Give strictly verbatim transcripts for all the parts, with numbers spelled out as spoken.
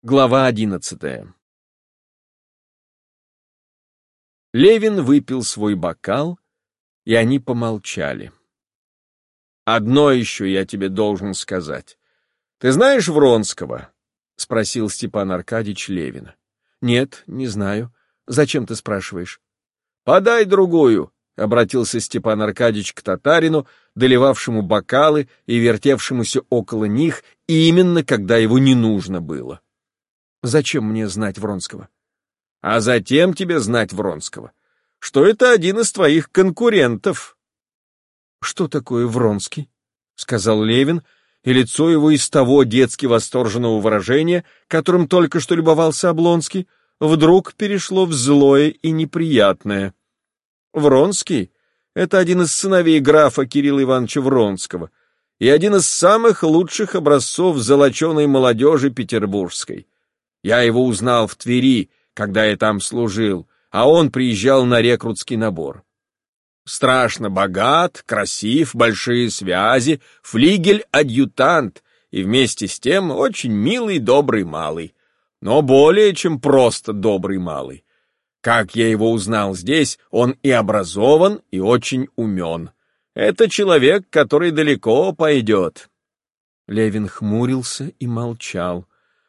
Глава одиннадцатая. Левин выпил свой бокал, и они помолчали. «Одно еще я тебе должен сказать. Ты знаешь Вронского?» — спросил Степан Аркадьич Левина. «Нет, не знаю. Зачем ты спрашиваешь?» «Подай другую», — обратился Степан Аркадьич к татарину, доливавшему бокалы и вертевшемуся около них именно когда его не нужно было. «Зачем мне знать Вронского?» «А затем тебе знать Вронского, что это один из твоих конкурентов». «Что такое Вронский?» — сказал Левин, и лицо его из того детски восторженного выражения, которым только что любовался Облонский, вдруг перешло в злое и неприятное. Вронский — это один из сыновей графа Кирилла Ивановича Вронского и один из самых лучших образцов золоченой молодежи петербургской. Я его узнал в Твери, когда я там служил, а он приезжал на рекрутский набор. Страшно богат, красив, большие связи, флигель-адъютант и вместе с тем очень милый, добрый малый, но более чем просто добрый малый. Как я его узнал здесь, он и образован, и очень умен. Это человек, который далеко пойдет. Левин хмурился и молчал.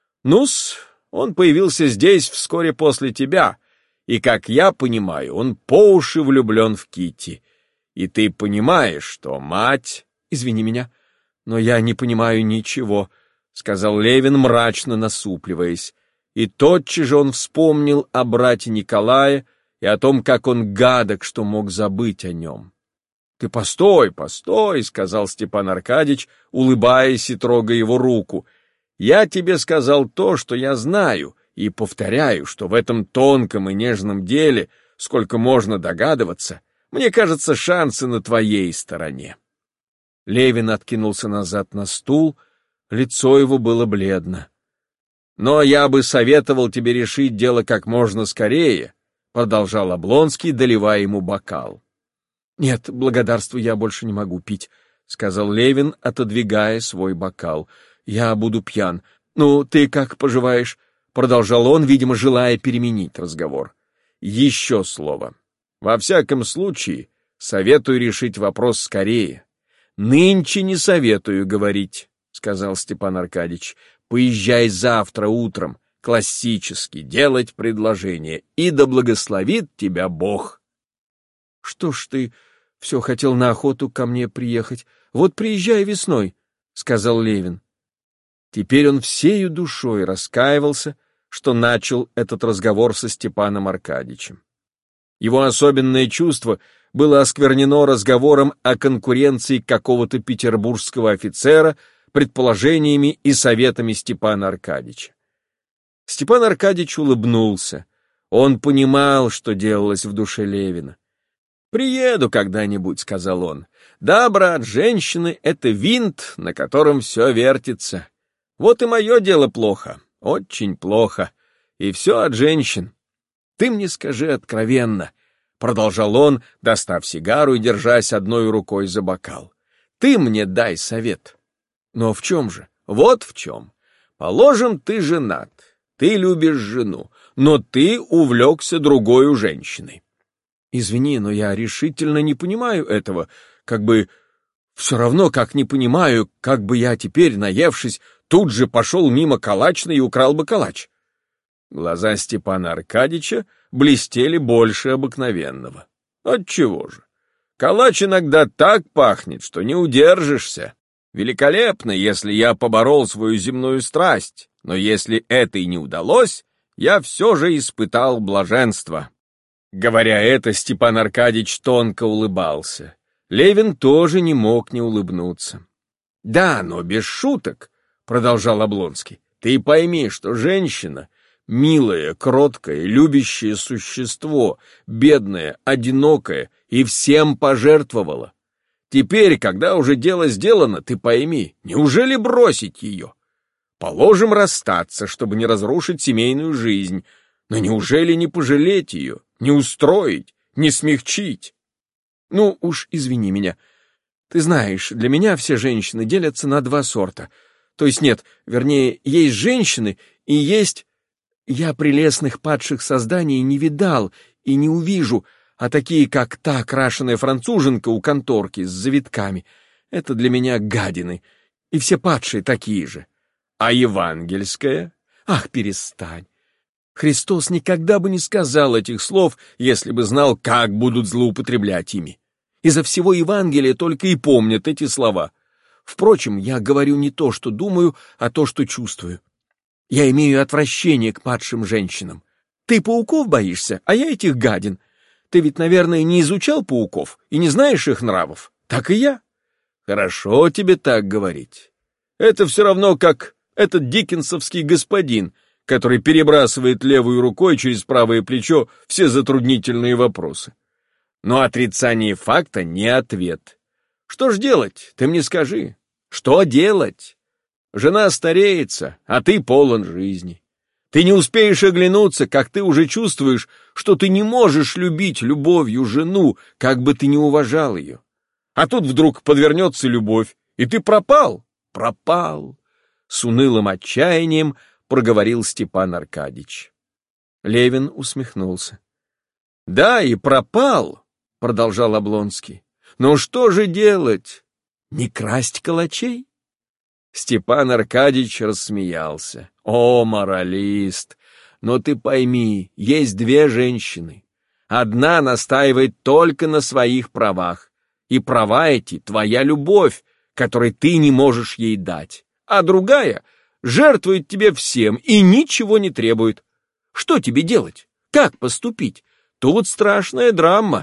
Ну-с, он появился здесь вскоре после тебя, и, как я понимаю, он по уши влюблен в Китти. И ты понимаешь, что мать... Извини меня, но я не понимаю ничего, — сказал Левин, мрачно насупливаясь. И тотчас же он вспомнил о брате Николае и о том, как он гадок, что мог забыть о нем. — Ты постой, постой, — сказал Степан Аркадьич, улыбаясь и трогая его руку. — Я тебе сказал то, что я знаю, и повторяю, что в этом тонком и нежном деле, сколько можно догадываться, мне кажется, шансы на твоей стороне. Левин откинулся назад на стул, лицо его было бледно. — Но я бы советовал тебе решить дело как можно скорее, — продолжал Облонский, доливая ему бокал. — Нет, благодарствую, я больше не могу пить, — сказал Левин, отодвигая свой бокал. — Я буду пьян. Ну, ты как поживаешь? — продолжал он, видимо, желая переменить разговор. — Еще слово. Во всяком случае, советую решить вопрос скорее. — Нынче не советую говорить, — сказал Степан Аркадьич. — Поезжай завтра утром, классически, делать предложение, и да благословит тебя Бог. — Что ж ты все хотел на охоту ко мне приехать? Вот приезжай весной, — сказал Левин. Теперь он всею душой раскаивался, что начал этот разговор со Степаном Аркадьичем. Его особенное чувство было осквернено разговором о конкуренции какого-то петербургского офицера, предположениями и советами Степана Аркадьича. Степан Аркадьич улыбнулся. Он понимал, что делалось в душе Левина. «Приеду когда-нибудь», — сказал он. «Да, брат, женщины — это винт, на котором все вертится. Вот и мое дело плохо, очень плохо, и все от женщин. Ты мне скажи откровенно», — продолжал он, достав сигару и держась одной рукой за бокал. «Ты мне дай совет». «Но в чем же?» «Вот в чем. Положим, ты женат, ты любишь жену, но ты увлекся другой женщиной». «Извини, но я решительно не понимаю этого, как бы... Все равно, как не понимаю, как бы я теперь, наевшись, тут же пошел мимо калачной и украл бы калач». Глаза Степана Аркадьича блестели больше обыкновенного. «Отчего же? Калач иногда так пахнет, что не удержишься. Великолепно, если я поборол свою земную страсть, но если это и не удалось, я все же испытал блаженство». Говоря это, Степан Аркадьич тонко улыбался. Левин тоже не мог не улыбнуться. «Да, но без шуток», — продолжал Облонский, — «ты пойми, что женщина — милое, кроткое, любящее существо, бедное, одинокое, и всем пожертвовала. Теперь, когда уже дело сделано, ты пойми, неужели бросить ее? Положим расстаться, чтобы не разрушить семейную жизнь, но неужели не пожалеть ее, не устроить, не смягчить? Ну уж извини меня. Ты знаешь, для меня все женщины делятся на два сорта. То есть нет, вернее, есть женщины и есть... Я прелестных падших созданий не видал и не увижу, а такие, как та крашеная француженка у конторки с завитками, это для меня гадины, и все падшие такие же. А евангельская? Ах, перестань! Христос никогда бы не сказал этих слов, если бы знал, как будут злоупотреблять ими. Изо всего Евангелия только и помнят эти слова. Впрочем, я говорю не то, что думаю, а то, что чувствую. Я имею отвращение к падшим женщинам. Ты пауков боишься, а я этих гадин. Ты ведь, наверное, не изучал пауков и не знаешь их нравов. Так и я. Хорошо тебе так говорить. Это все равно, как этот диккенсовский господин, который перебрасывает левой рукой через правое плечо все затруднительные вопросы. Но отрицание факта не ответ. Что ж делать, ты мне скажи. Что делать? Жена стареется, а ты полон жизни. Ты не успеешь оглянуться, как ты уже чувствуешь, что ты не можешь любить любовью жену, как бы ты ни уважал ее. А тут вдруг подвернется любовь, и ты пропал, пропал. С унылым отчаянием проговорил Степан Аркадьич. Левин усмехнулся. Да, и пропал, продолжал Облонский. Но что же делать? Не красть калачей? Степан Аркадьич рассмеялся. О, моралист! Но ты пойми, есть две женщины. Одна настаивает только на своих правах, и права эти — твоя любовь, которой ты не можешь ей дать, а другая жертвует тебе всем и ничего не требует. Что тебе делать? Как поступить? Тут страшная драма.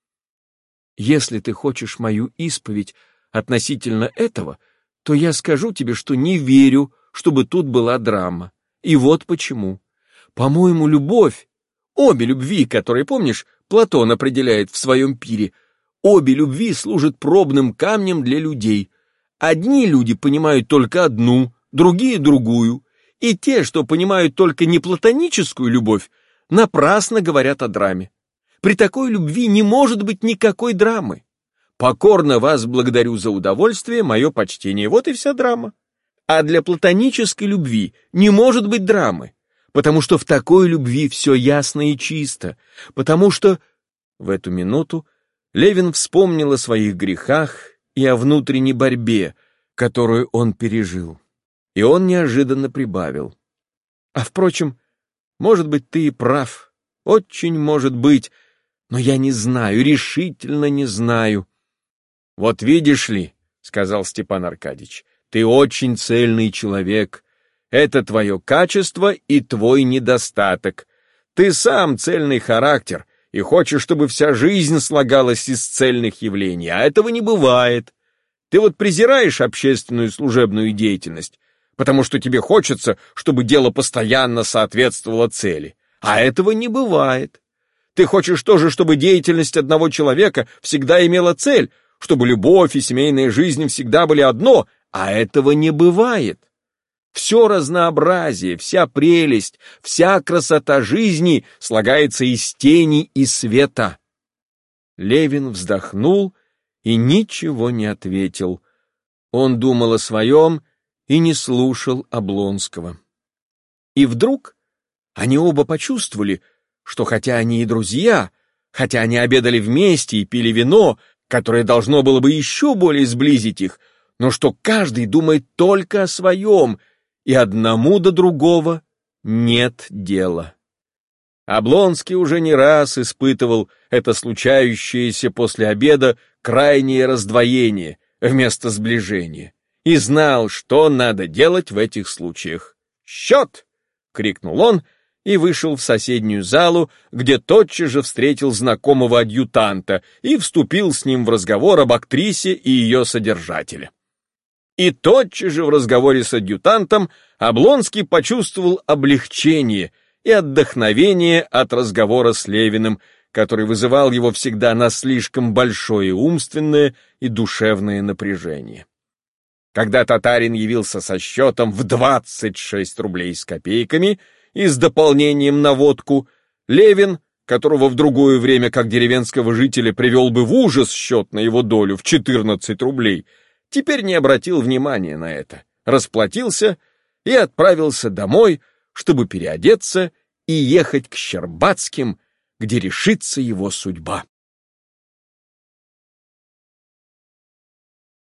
Если ты хочешь мою исповедь относительно этого, то я скажу тебе, что не верю, чтобы тут была драма. И вот почему. По-моему, любовь, обе любви, которые, помнишь, Платон определяет в своем пире, обе любви служат пробным камнем для людей. Одни люди понимают только одну, другие — другую, и те, что понимают только неплатоническую любовь, напрасно говорят о драме. При такой любви не может быть никакой драмы. Покорно вас благодарю за удовольствие, мое почтение. Вот и вся драма. А для платонической любви не может быть драмы, потому что в такой любви все ясно и чисто, потому что... В эту минуту Левин вспомнил о своих грехах и о внутренней борьбе, которую он пережил. И он неожиданно прибавил. А впрочем, может быть, ты и прав, очень может быть, но я не знаю, решительно не знаю. «Вот видишь ли, — сказал Степан Аркадьич, — ты очень цельный человек. Это твое качество и твой недостаток. Ты сам цельный характер и хочешь, чтобы вся жизнь слагалась из цельных явлений, а этого не бывает. Ты вот презираешь общественную служебную деятельность, потому что тебе хочется, чтобы дело постоянно соответствовало цели, а этого не бывает. Ты хочешь тоже, чтобы деятельность одного человека всегда имела цель, чтобы любовь и семейная жизнь всегда были одно, а этого не бывает. Все разнообразие, вся прелесть, вся красота жизни слагается из тени и света. Левин вздохнул и ничего не ответил. Он думал о своем и не слушал Облонского. И вдруг они оба почувствовали, что хотя они и друзья, хотя они обедали вместе и пили вино, которое должно было бы еще более сблизить их, но что каждый думает только о своем, и одному до другого нет дела. Облонский уже не раз испытывал это случающееся после обеда крайнее раздвоение вместо сближения и знал, что надо делать в этих случаях. «Счет!» — крикнул он и вышел в соседнюю залу, где тотчас же встретил знакомого адъютанта и вступил с ним в разговор об актрисе и ее содержателе. И тотчас же в разговоре с адъютантом Облонский почувствовал облегчение и отдохновение от разговора с Левиным, который вызывал его всегда на слишком большое умственное и душевное напряжение. Когда татарин явился со счетом в двадцать шесть рублей с копейками и с дополнением на водку, Левин, которого в другое время как деревенского жителя привел бы в ужас счет на его долю в четырнадцать рублей, теперь не обратил внимания на это, расплатился и отправился домой, чтобы переодеться и ехать к Щербацким, где решится его судьба.